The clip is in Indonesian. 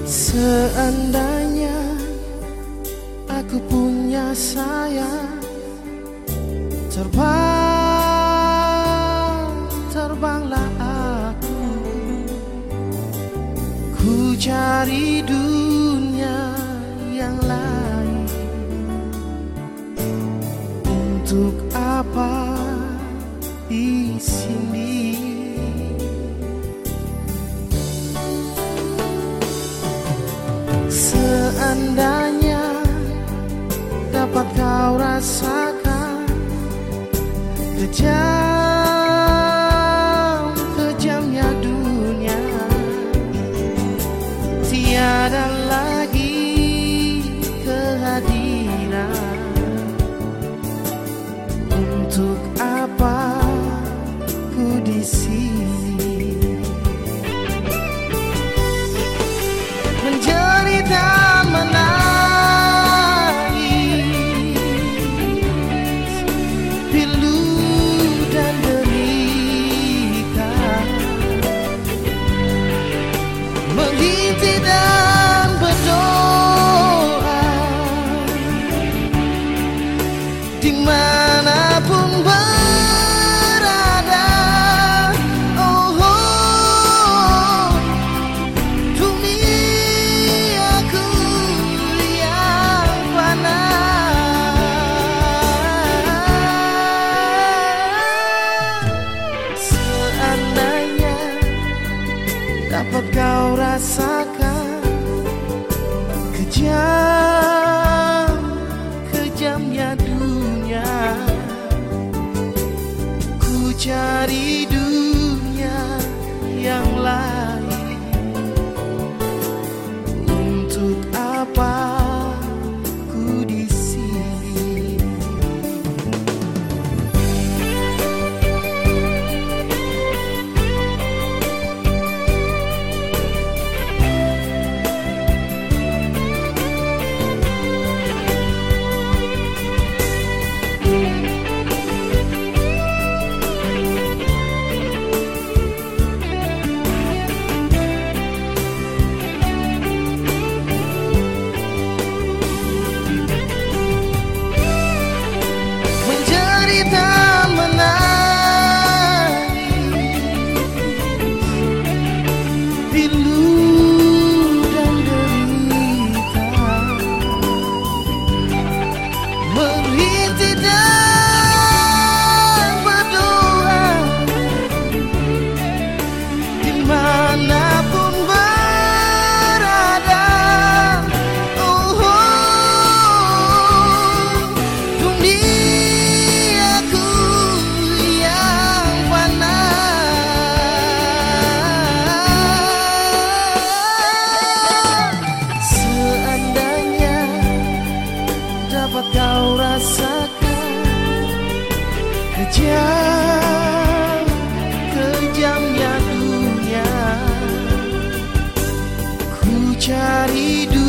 Seandainya aku punya sayap, terbanglah aku. Ku cari dunia yang lain. Untuk apa di sini? Seandainya dapat kau rasakan kejamnya dunia, tiada lagi kehadiran. Untuk apa ku di sini menderita menangis, pilu dan derita, menghintih dan berdoa dimanapun berada. Oh, oh, duniaku yang fana. Seandainya dapat kau rasakan kejamnya dunia, ku cari dunia yang lain. Untuk apa ku di sini? Menderita menangis, pilu dan derita, merintih dan berdoa dimanapun berada. Oh, oh, duniaku yang fana. Seandainya dapat kau rasakan kejamnya dunia, ku cari dunia